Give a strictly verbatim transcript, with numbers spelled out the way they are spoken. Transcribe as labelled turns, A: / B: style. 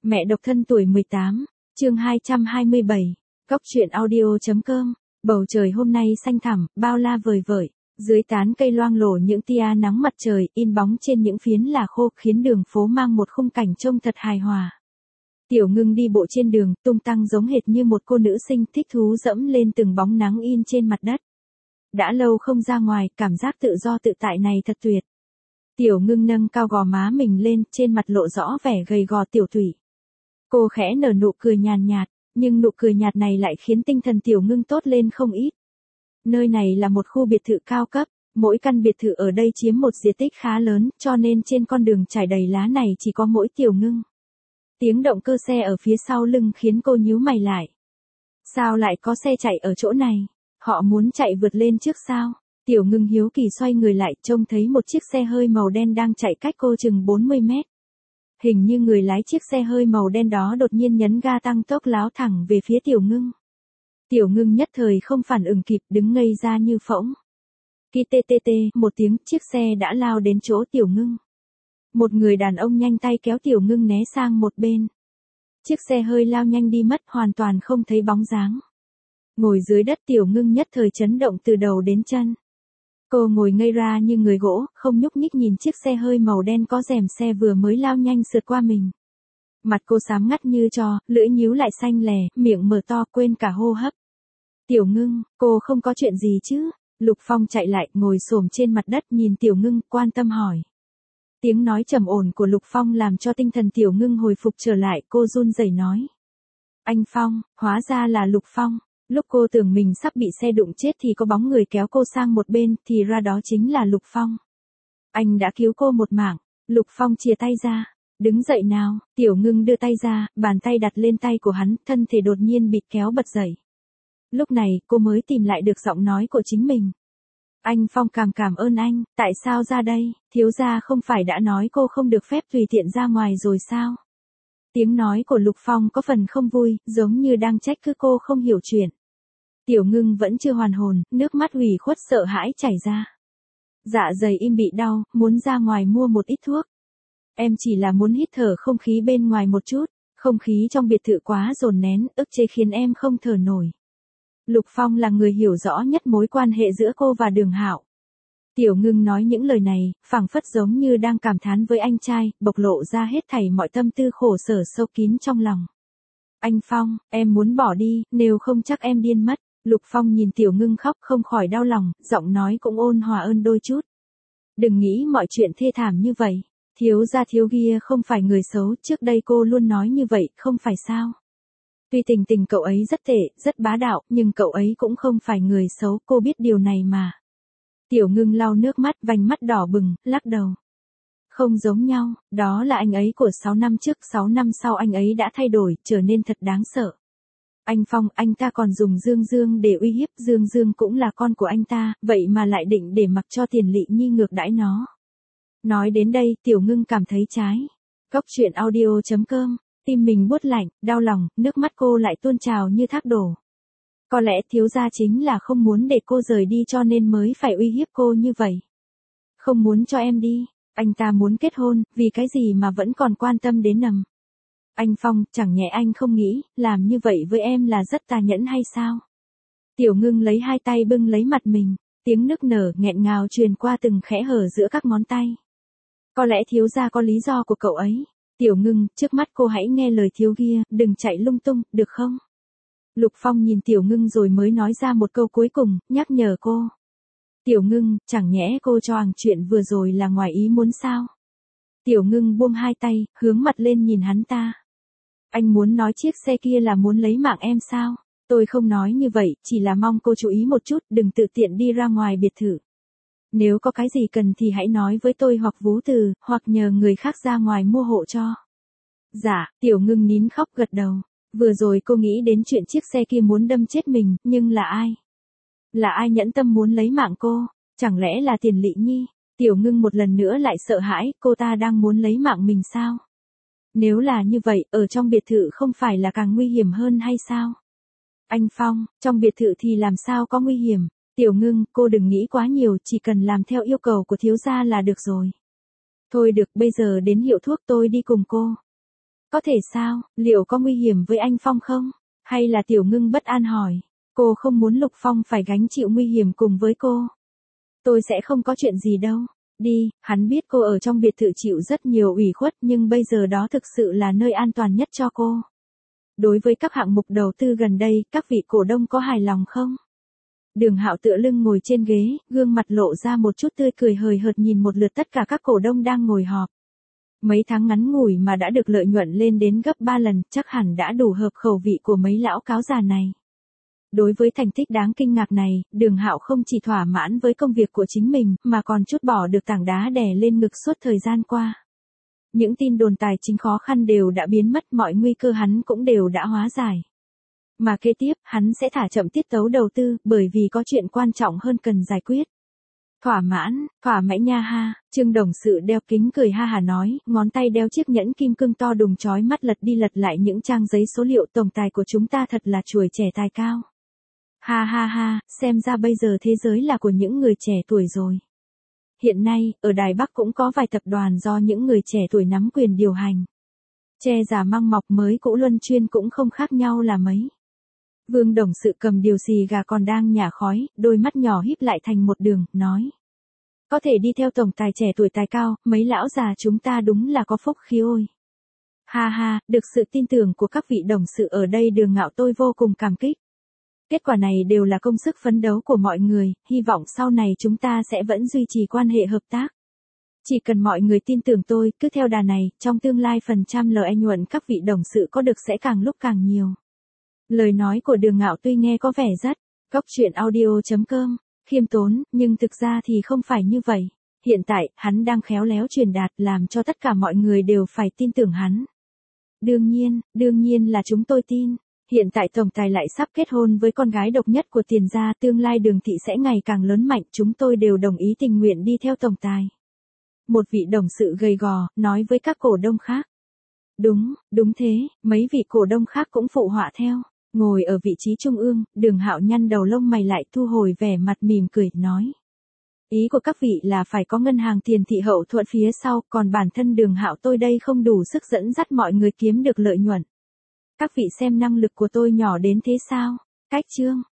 A: Mẹ độc thân tuổi mười tám, chương hai trăm hai mươi bảy, Cóc truyện audio.com, bầu trời hôm nay xanh thẳm, bao la vời vợi, dưới tán cây loang lổ những tia nắng mặt trời in bóng trên những phiến là khô khiến đường phố mang một khung cảnh trông thật hài hòa. Tiểu Ngưng đi bộ trên đường, tung tăng giống hệt như một cô nữ sinh thích thú dẫm lên từng bóng nắng in trên mặt đất. Đã lâu không ra ngoài, cảm giác tự do tự tại này thật tuyệt. Tiểu Ngưng nâng cao gò má mình lên, trên mặt lộ rõ vẻ gầy gò tiểu tụy. Cô khẽ nở nụ cười nhàn nhạt, nhưng nụ cười nhạt này lại khiến tinh thần Tiểu Ngưng tốt lên không ít. Nơi này là một khu biệt thự cao cấp, mỗi căn biệt thự ở đây chiếm một diện tích khá lớn, cho nên trên con đường trải đầy lá này chỉ có mỗi Tiểu Ngưng. Tiếng động cơ xe ở phía sau lưng khiến cô nhíu mày lại. Sao lại có xe chạy ở chỗ này? Họ muốn chạy vượt lên trước sao? Tiểu Ngưng hiếu kỳ xoay người lại, trông thấy một chiếc xe hơi màu đen đang chạy cách cô chừng bốn mươi mét. Hình như người lái chiếc xe hơi màu đen đó đột nhiên nhấn ga tăng tốc láo thẳng về phía Tiểu Ngưng. Tiểu Ngưng nhất thời không phản ứng kịp, đứng ngây ra như phỗng. Khi tê tê tê một tiếng, chiếc xe đã lao đến chỗ Tiểu Ngưng. Một người đàn ông nhanh tay kéo Tiểu Ngưng né sang một bên. Chiếc xe hơi lao nhanh đi mất, hoàn toàn không thấy bóng dáng. Ngồi dưới đất, Tiểu Ngưng nhất thời chấn động từ đầu đến chân. Cô ngồi ngây ra như người gỗ, không nhúc nhích nhìn chiếc xe hơi màu đen có rèm xe vừa mới lao nhanh sượt qua mình. Mặt cô xám ngắt như tro, lưỡi nhíu lại xanh lè, miệng mở to quên cả hô hấp. Tiểu Ngưng, cô không có chuyện gì chứ? Lục Phong chạy lại, ngồi xổm trên mặt đất nhìn Tiểu Ngưng, quan tâm hỏi. Tiếng nói trầm ổn của Lục Phong làm cho tinh thần Tiểu Ngưng hồi phục trở lại, cô run rẩy nói. Anh Phong, hóa ra là Lục Phong. Lúc cô tưởng mình sắp bị xe đụng chết thì có bóng người kéo cô sang một bên, thì ra đó chính là Lục Phong. Anh đã cứu cô một mạng. Lục Phong chìa tay ra. Đứng dậy nào. Tiểu Ngưng đưa tay ra, bàn tay đặt lên tay của hắn, thân thể đột nhiên bị kéo bật dậy. Lúc này, cô mới tìm lại được giọng nói của chính mình. Anh Phong, cảm cảm ơn anh, tại sao ra đây? Thiếu gia không phải đã nói cô không được phép tùy tiện ra ngoài rồi sao? Tiếng nói của Lục Phong có phần không vui, giống như đang trách cứ cô không hiểu chuyện. Tiểu Ngưng vẫn chưa hoàn hồn, nước mắt ủy khuất sợ hãi chảy ra. Dạ dày im bị đau, muốn ra ngoài mua một ít thuốc. Em chỉ là muốn hít thở không khí bên ngoài một chút, không khí trong biệt thự quá dồn nén, ức chế khiến em không thở nổi. Lục Phong là người hiểu rõ nhất mối quan hệ giữa cô và Đường Hạo. Tiểu Ngưng nói những lời này, phảng phất giống như đang cảm thán với anh trai, bộc lộ ra hết thảy mọi tâm tư khổ sở sâu kín trong lòng. Anh Phong, em muốn bỏ đi, nếu không chắc em điên mất. Lục Phong nhìn Tiểu Ngưng khóc không khỏi đau lòng, giọng nói cũng ôn hòa hơn đôi chút. Đừng nghĩ mọi chuyện thê thảm như vậy. Thiếu gia thiếu kia không phải người xấu, trước đây cô luôn nói như vậy, không phải sao? Tuy tình tình cậu ấy rất tệ, rất bá đạo, nhưng cậu ấy cũng không phải người xấu, cô biết điều này mà. Tiểu Ngưng lau nước mắt, vành mắt đỏ bừng, lắc đầu. Không giống nhau, đó là anh ấy của sáu năm trước, sáu năm sau anh ấy đã thay đổi, trở nên thật đáng sợ. Anh Phong, anh ta còn dùng Dương Dương để uy hiếp, Dương Dương cũng là con của anh ta, vậy mà lại định để mặc cho Tiền Lệ Nhi ngược đãi nó. Nói đến đây, Tiểu Ngưng cảm thấy trái. Cóc truyện audio.com, tim mình buốt lạnh, đau lòng, nước mắt cô lại tuôn trào như thác đổ. Có lẽ thiếu gia chính là không muốn để cô rời đi cho nên mới phải uy hiếp cô như vậy. Không muốn cho em đi, anh ta muốn kết hôn, vì cái gì mà vẫn còn quan tâm đến nằm. Anh Phong, chẳng nhẽ anh không nghĩ, làm như vậy với em là rất tà nhẫn hay sao? Tiểu Ngưng lấy hai tay bưng lấy mặt mình, tiếng nức nở nghẹn ngào truyền qua từng khẽ hở giữa các ngón tay. Có lẽ thiếu gia có lý do của cậu ấy. Tiểu Ngưng, trước mắt cô hãy nghe lời thiếu kia, đừng chạy lung tung, được không? Lục Phong nhìn Tiểu Ngưng rồi mới nói ra một câu cuối cùng, nhắc nhở cô. Tiểu Ngưng, chẳng nhẽ cô cho rằng chuyện vừa rồi là ngoài ý muốn sao? Tiểu Ngưng buông hai tay, hướng mặt lên nhìn hắn ta. Anh muốn nói chiếc xe kia là muốn lấy mạng em sao? Tôi không nói như vậy, chỉ là mong cô chú ý một chút, đừng tự tiện đi ra ngoài biệt thự. Nếu có cái gì cần thì hãy nói với tôi hoặc Vú Từ, hoặc nhờ người khác ra ngoài mua hộ cho. Dạ, Tiểu Ngưng nín khóc gật đầu. Vừa rồi cô nghĩ đến chuyện chiếc xe kia muốn đâm chết mình, nhưng là ai? Là ai nhẫn tâm muốn lấy mạng cô? Chẳng lẽ là Tiền Lệ Nhi? Tiểu Ngưng một lần nữa lại sợ hãi, cô ta đang muốn lấy mạng mình sao? Nếu là như vậy, ở trong biệt thự không phải là càng nguy hiểm hơn hay sao? Anh Phong, trong biệt thự thì làm sao có nguy hiểm? Tiểu Ngưng, cô đừng nghĩ quá nhiều, chỉ cần làm theo yêu cầu của thiếu gia là được rồi. Thôi được, bây giờ đến hiệu thuốc tôi đi cùng cô. Có thể sao, liệu có nguy hiểm với anh Phong không? Hay là Tiểu Ngưng bất an hỏi. Cô không muốn Lục Phong phải gánh chịu nguy hiểm cùng với cô. Tôi sẽ không có chuyện gì đâu. Đi, hắn biết cô ở trong biệt thự chịu rất nhiều ủy khuất nhưng bây giờ đó thực sự là nơi an toàn nhất cho cô. Đối với các hạng mục đầu tư gần đây, các vị cổ đông có hài lòng không? Đường Hạo tựa lưng ngồi trên ghế, gương mặt lộ ra một chút tươi cười hời hợt nhìn một lượt tất cả các cổ đông đang ngồi họp. Mấy tháng ngắn ngủi mà đã được lợi nhuận lên đến gấp ba lần, chắc hẳn đã đủ hợp khẩu vị của mấy lão cáo già này. Đối với thành tích đáng kinh ngạc này, Đường Hạo không chỉ thỏa mãn với công việc của chính mình, mà còn trút bỏ được tảng đá đè lên ngực suốt thời gian qua. Những tin đồn tài chính khó khăn đều đã biến mất, mọi nguy cơ hắn cũng đều đã hóa giải. Mà kế tiếp, hắn sẽ thả chậm tiết tấu đầu tư, bởi vì có chuyện quan trọng hơn cần giải quyết. Thỏa mãn, thỏa mãn nha ha, Trương Đồng Sự đeo kính cười ha hà nói, ngón tay đeo chiếc nhẫn kim cương to đùng chói mắt lật đi lật lại những trang giấy số liệu, tổng tài của chúng ta thật là chuồi trẻ tài cao. Ha ha ha, xem ra bây giờ thế giới là của những người trẻ tuổi rồi. Hiện nay, ở Đài Bắc cũng có vài tập đoàn do những người trẻ tuổi nắm quyền điều hành. Che giả măng mọc mới cũ luân chuyên cũng không khác nhau là mấy. Vương Đồng Sự cầm điều xì gà còn đang nhả khói, đôi mắt nhỏ híp lại thành một đường, nói. Có thể đi theo tổng tài trẻ tuổi tài cao, mấy lão già chúng ta đúng là có phúc khí ôi. Ha ha, được sự tin tưởng của các vị đồng sự ở đây Đường Ngạo tôi vô cùng cảm kích. Kết quả này đều là công sức phấn đấu của mọi người, hy vọng sau này chúng ta sẽ vẫn duy trì quan hệ hợp tác. Chỉ cần mọi người tin tưởng tôi, cứ theo đà này, trong tương lai phần trăm lợi nhuận các vị đồng sự có được sẽ càng lúc càng nhiều. Lời nói của Đường Ngạo tuy nghe có vẻ rất, Cóc Truyện Audio chấm com, khiêm tốn, nhưng thực ra thì không phải như vậy. Hiện tại, hắn đang khéo léo truyền đạt làm cho tất cả mọi người đều phải tin tưởng hắn. Đương nhiên, đương nhiên là chúng tôi tin. Hiện tại tổng tài lại sắp kết hôn với con gái độc nhất của Tiền gia, tương lai Đường thị sẽ ngày càng lớn mạnh, chúng tôi đều đồng ý tình nguyện đi theo tổng tài. Một vị đồng sự gầy gò, nói với các cổ đông khác. Đúng, đúng thế, mấy vị cổ đông khác cũng phụ họa theo. Ngồi ở vị trí trung ương, Đường Hạo nhăn đầu lông mày lại thu hồi vẻ mặt mỉm cười, nói. Ý của các vị là phải có ngân hàng Tiền thị hậu thuẫn phía sau, còn bản thân Đường Hạo tôi đây không đủ sức dẫn dắt mọi người kiếm được lợi nhuận. Các vị xem năng lực của tôi nhỏ đến thế sao? Cách chương.